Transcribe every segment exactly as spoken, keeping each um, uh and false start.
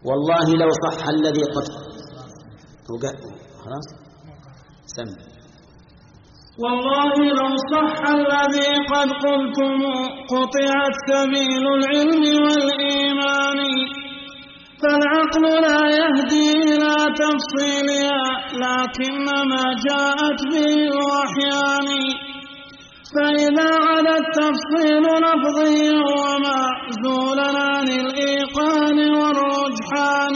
والله لو صح الذي قد خلاص سم والله لو صح الذي قد قلتم قطعت سبيل العلم والإيمان فالعقل لا يهدي إلى تفصيلها لكنما جاءت به الوحيان فإذا عدا التفصيل لفظي ومعزولا عن الإيقان والرجحان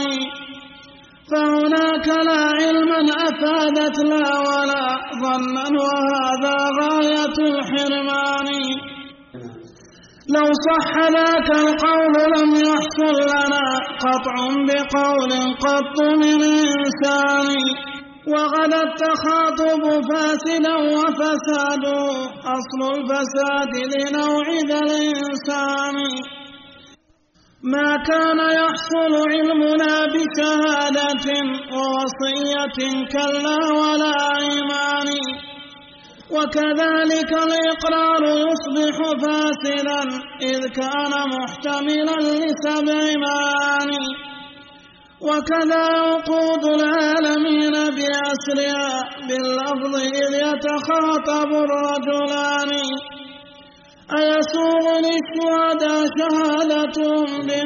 فهناك لا علما أفادت لا ولا ظنا وهذا غاية الحرمان لو صح ذاك القول لم يحصل لنا قطع بقول قط من إنسان وغدا التخاطب فاسدا وفساد أصل الفساد لنوع ذا الإنسان ما كان يحصل علمنا بشهادة ووصية كلا ولا إيمان وكذلك الإقرار يصبح فاسدا إذ كان محتملا لسبع معاني وكذا وقود العالمين بأسرها باللفظ إذ يتخاطب الرجلان أيسوغ للشهداء شهادتهم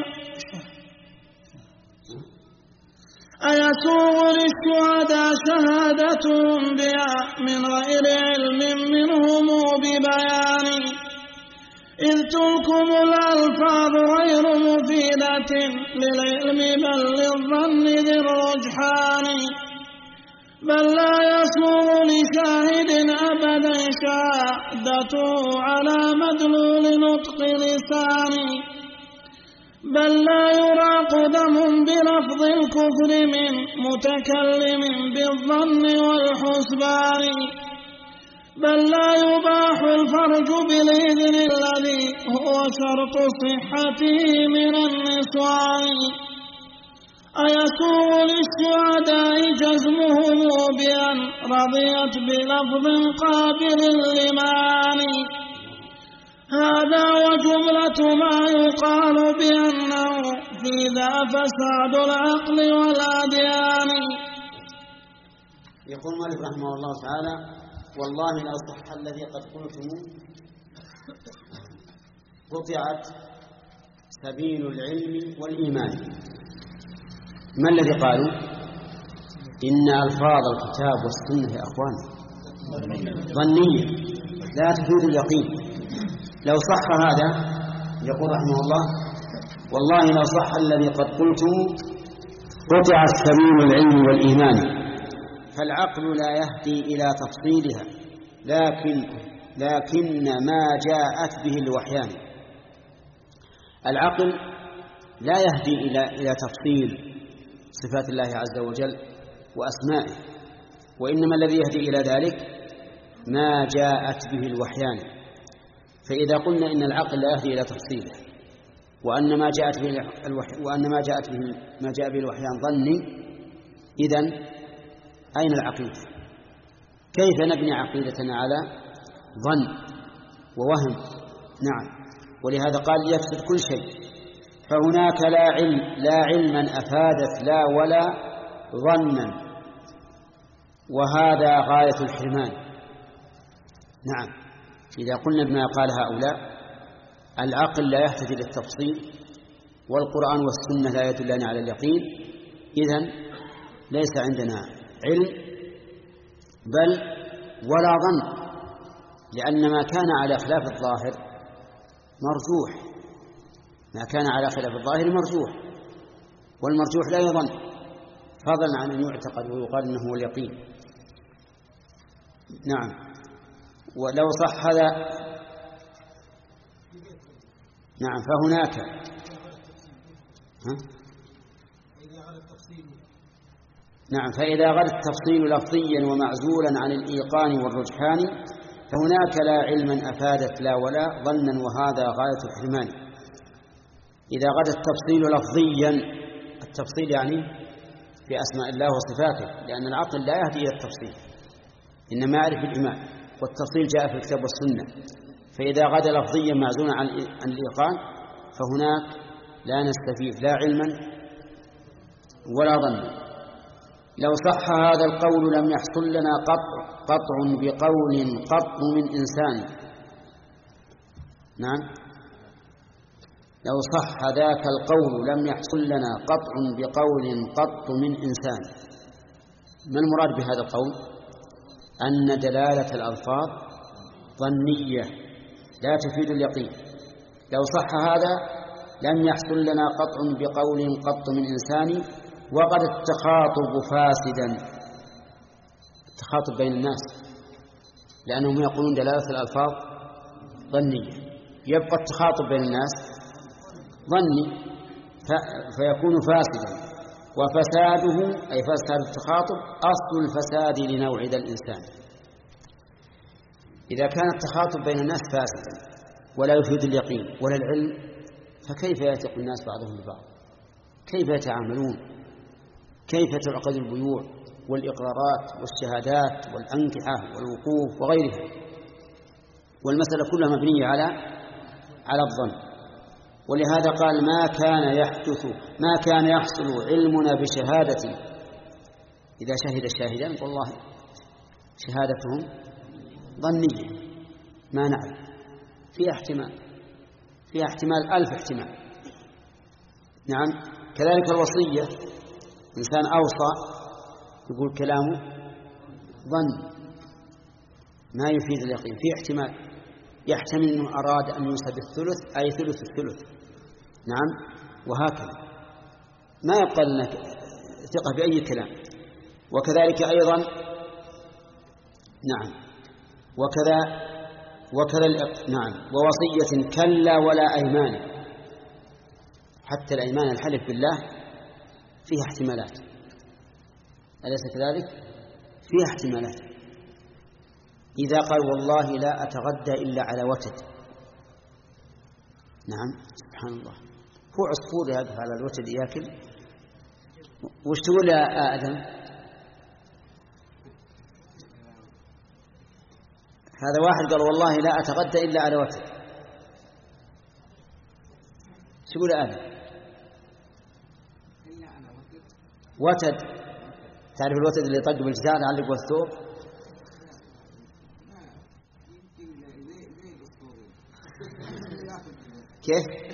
أيسوغ للشهداء شهادتهم بها من غير علم منهم ببيان إذ تلكم الألفاظ غير مفيدة للعلم بل للظن ذي الرجحان بل لا يصوغ لشاهد أبدا شهادته على مدلول نطق لسان بل لا يراق دم بلفظ الكفر من متكلم بالظن والحسبان بل لا يباح الفرج بالإذن الذي هو شرط صحته من النسوان أيسوغ للشهداء جزمهم بأن رضيت بلفظ قابل لمعاني هذا وجملة ما يقال بأنه في ذا فساد العقل والأديان. يقول مالك رحمه الله تعالى والله لو صح الذي قد قلتم قطعت سبيل العلم والإيمان. ما الذي قالوا؟ إن ألفاظ الكتاب والسنة يا أخوان ظنية لا تفيد اليقين. لو صح هذا يقول رحمه الله والله لو صح الذي قد قلتم قطعت سبيل العلم والإيمان فالعقل لا يهدي إلى تفصيلها لكن لكن ما جاءت به الوحيان. العقل لا يهدي إلى إلى تفصيل صفات الله عز وجل وأسمائه وإنما الذي يهدي إلى ذلك ما جاءت به الوحيان. فإذا قلنا إن العقل لا يهدي إلى تفصيله وأن ما جاءت به الوحي وأن ما جاءت به ما جاء به الوحيان ظني إذن أين العقيدة؟ كيف نبني عقيدتنا على ظن ووهم؟ نعم ولهذا قال يفسد كل شيء. فهناك لا علم لا علما أفادت لا ولا ظنا وهذا غاية الحرمان. نعم إذا قلنا بما قال هؤلاء العقل لا يهتدي للتفصيل والقرآن والسنة لا يدلان على اليقين إذن ليس عندنا علم بل ولا ظن لأن ما كان على خلاف الظاهر مرجوح ما كان على خلاف الظاهر مرجوح والمرجوح لا يظن فضلا عن أن يعتقد ويقال أنه هو اليقين. نعم ولو صح هذا نعم فهناك ها؟ نعم فإذا غدا التفصيل لفظيا ومعزولا عن الإيقان والرجحان فهناك لا علما أفادت لا ولا ظنا وهذا غاية الحرمان. إذا غدا التفصيل لفظيا التفصيل يعني في أسماء الله وصفاته لأن العقل لا يهدي إلى التفصيل إنما يعرف الإيمان والتفصيل جاء في الكتاب والسنة. فإذا غدا لفظيا معزولا عن الإيقان فهناك لا نستفيد لا علما ولا ظن. لو صح هذا القول لم يحصل لنا قطع قطع بقول قط من إنسان. نعم، لو صح ذاك القول لم يحصل لنا قطع بقول قط من إنسان. ما المراد بهذا القول؟ أن دلالة الألفاظ ظنية لا تفيد اليقين. لو صح هذا لم يحصل لنا قطع بقول قط من إنسان، وقد التخاطب فاسدا، التخاطب بين الناس، لأنهم يقولون دلالة الألفاظ ظنية، يبقى التخاطب بين الناس ظني فيكون فاسدا. وفساده أي فساد التخاطب أصل الفساد لنوع ذا الإنسان. إذا كان التخاطب بين الناس فاسدا ولا يفيد اليقين ولا العلم، فكيف يثق الناس بعضهم ببعض؟ كيف يتعاملون؟ كيف تعقد البيوع والإقرارات والشهادات والأنكحة والوقوف وغيرها؟ والمسألة كلها مبنية على على الظن. ولهذا قال ما كان يحدث ما كان يحصل علمنا بشهادة. إذا شهد الشاهدان والله شهادتهم ظنية ما نعلم، فيها احتمال، فيها احتمال ألف احتمال. نعم، كذلك الوصية، إنسان أوصى يقول كلامه ظن ما يفيد اليقين، فيه احتمال، يحتمل أنه أراد أن يوصى بالثلث أي ثلث الثلث. نعم، وهكذا ما يبقى لنا ثقة بأي كلام. وكذلك أيضا نعم وكذا وكذا نعم ووصية كلا ولا أيمان. حتى الأيمان الحلف بالله فيها احتمالات، أليس كذلك؟ فيها احتمالات. إذا قال والله لا أتغدى إلا على وتد، نعم سبحان الله، هو عصفور يقف على الوتد يأكل، وش تقول يا آدم؟ هذا واحد قال والله لا أتغدى إلا على وتد، شو تقول يا آدم؟ وتد، تعرف الوتد اللي يطق بالجدار يعلق والثوب؟ كيف؟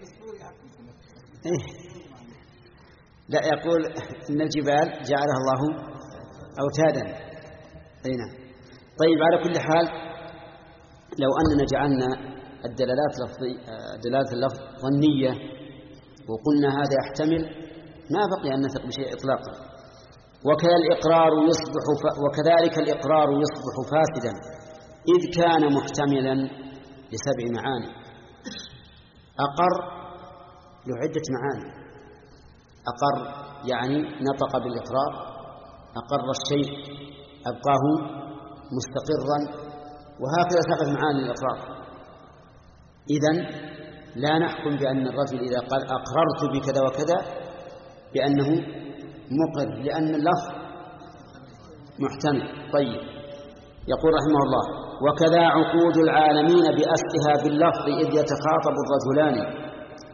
إيه؟ لا، يقول إن الجبال جعلها الله أوتادا. أين؟ طيب، على كل حال لو أننا جعلنا الدلالات دلالات اللفظ ظنية وقلنا هذا يحتمل، ما بقي أن نثق بشيء إطلاقا. وكذا الإقرار يصبح ف... وكذلك الإقرار يصبح فاسدا إذ كان محتملا لسبع معاني. أقر له عدة معاني. أقر يعني نطق بالإقرار، أقر الشيء أبقاه مستقرا، وهكذا سبع معاني الإقرار. إذن لا نحكم بأن الرجل إذا قال أقررت بكذا وكذا بأنه مقر، لأن اللفظ محتمل. طيب، يقول رحمه الله وكذا عقود العالمين بأسلها باللفظ إذ يتخاطب الرجلان.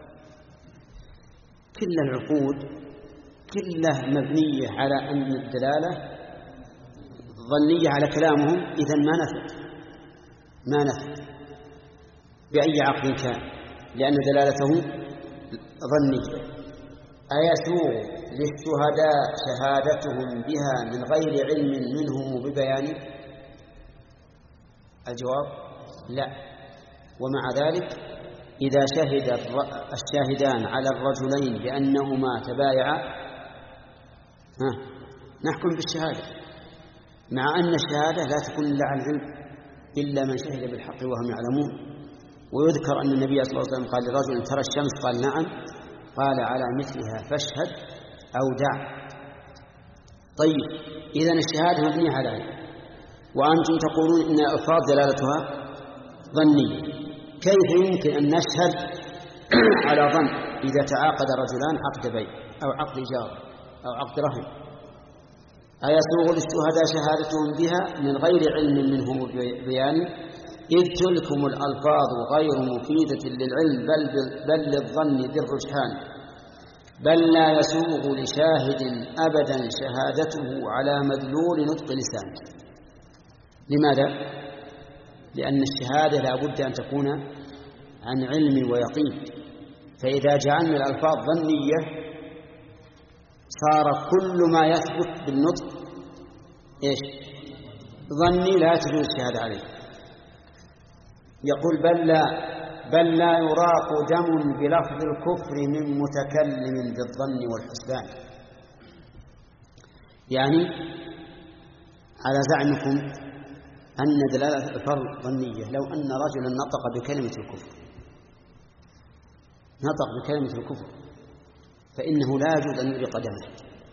كل العقود كلها مبنية على أن الدلالة ظنية على كلامهم، إذن ما نفت ما نفت بأي عقل كان، لأن دلالته ظنية. أيسوغ للشهداء شهادتهم بها من غير علم منهم ببيان؟ الجواب لا. ومع ذلك إذا شهد الشاهدان على الرجلين بأنهما تبايعا نحكم بالشهادة، مع أن الشهادة لا تكون إلا عن علم إلا من شهد بالحق وهم يعلمون. ويذكر أن النبي صلى الله عليه وسلم قال لرجل ترى الشمس؟ قال نعم، قال على مثلها فاشهد أو دع. طيب، إذن الشهادة مبنية على علم، وأنتم تقولون إن الألفاظ دلالتها ظنية. كيف يمكن أن نشهد على ظن إذا تعاقد رجلان عقد بيع أو عقد إجارة أو عقد رهن؟ أيسوغ للشهداء شهادتهم بها من غير علم منهم بيان؟ إذ تلكم الألفاظ غير مفيدة للعلم بل, بل للظن ذي الرجحان. بل لا يسوغ لشاهد أبدا شهادته على مدلول نطق لسانه. لماذا؟ لأن الشهادة لا بد أن تكون عن علم ويقين، فإذا جعلنا الألفاظ ظنية صار كل ما يثبت بالنطق إيش؟ ظني لا تجوز الشهادة عليه. يقول بل لا بل لا يراق دم بلفظ الكفر من متكلم بالظن والحسبان. يعني على زعمكم أن دلالة الفرض ظنية، لو أن رجلا نطق بكلمة الكفر نطق بكلمة الكفر فإنه لا يجوز أن يريق دمه،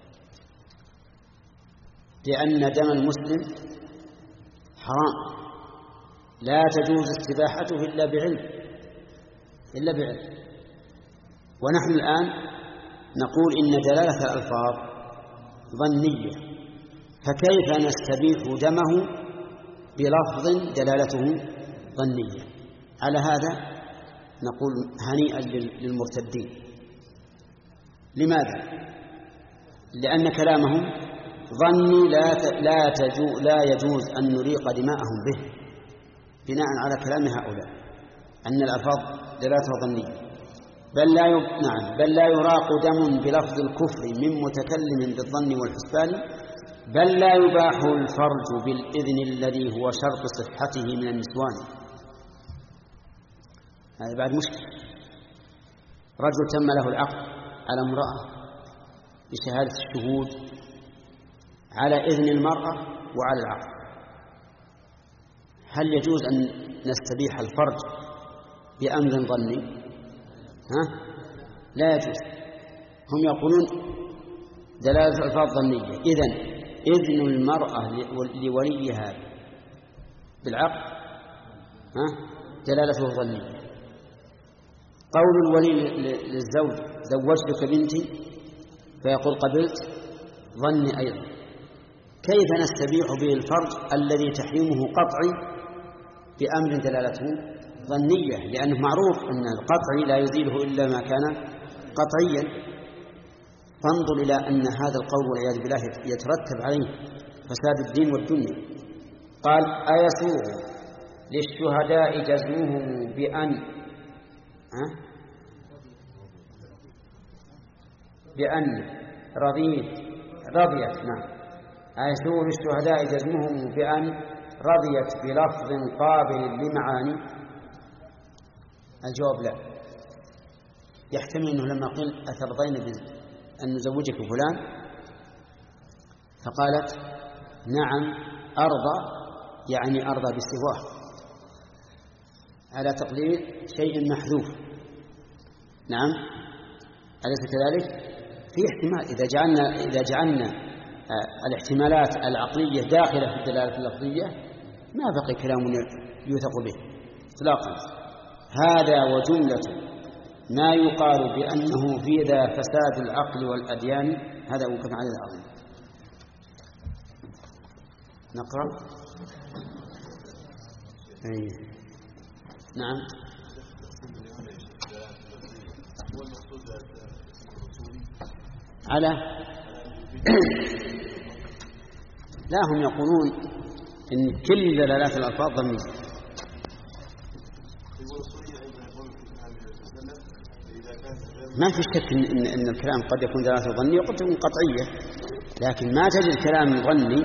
لأن دم المسلم حرام لا تجوز استباحته إلا بعلم إلا بعلم. ونحن الآن نقول إن دلالة الألفاظ ظنية، فكيف نستبيح دمه بلفظ دلالته ظنية؟ على هذا نقول هنيئا للمرتدين. لماذا؟ لأن كلامهم ظني لا لا تجو لا يجوز أن نريق دماءهم به بناء على كلام هؤلاء أن الألفاظ دلالتها ظنية. بل لا يب... نعم بل لا يراق دم بلفظ الكفر من متكلم بالظن والحسبان، بل لا يباح الفرج بالإذن الذي هو شرط صحته من النسوان. هذا بعد مشكلة. رجل تم له العقد على امرأة بشهادة الشهود على إذن المرأة وعلى العقد، هل يجوز أن نستبيح الفرج بأمر ظني؟ ها؟ لا يجوز. هم يقولون دلالة الألفاظ ظنية، إذن إذن المرأة لوليها بالعقد ها؟ دلالته ظنية. قول الولي للزوج زوجتك بنتي فيقول قبلت ظني أيضا. كيف نستبيح به الفرج الذي تحريمه قطعي بأمر دلالته ظنية؟ لأنه معروف أن القطعي لا يزيله إلا ما كان قطعيا. فانظر إلى أن هذا القول والعياذ بالله يترتب عليه فساد الدين والدنيا. قال أيسوغ للشهداء جزمهم بأن ها؟ بأن رضيت رضيت نعم أيسوغ للشهداء جزمهم بأن رضيت بلفظ قابل لمعاني؟ الجواب لا. يحتمل أنه لما قل أترضين أن نزوجك فلان فقالت نعم أرضى، يعني أرضى بسواه على تقدير شيء محذوف. نعم أليس كذلك؟ في احتمال إذا جعلنا إذا جعلنا الاحتمالات العقلية داخلة في الدلالة اللفظية ما بقي كلام يوثق به إطلاقا. هذا وجملة ما يقال بأنه في ذا فساد العقل والأديان. هذا وقف عليه العظيم. نقرأ. أي. نعم. على لا هم يقولون إن كل دلالات الألفاظ ظنية. ما في شك إن, إن الكلام قد يكون دلالته ظنية وقد تكون قطعية، لكن ما تجد الكلام ظني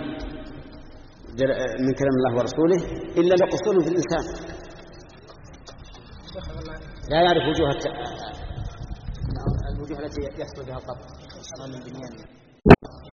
من كلام الله ورسوله إلا لقصور في الإنسان لا يعرف وجوه الت... الوجوه التي يحصل بها القطع.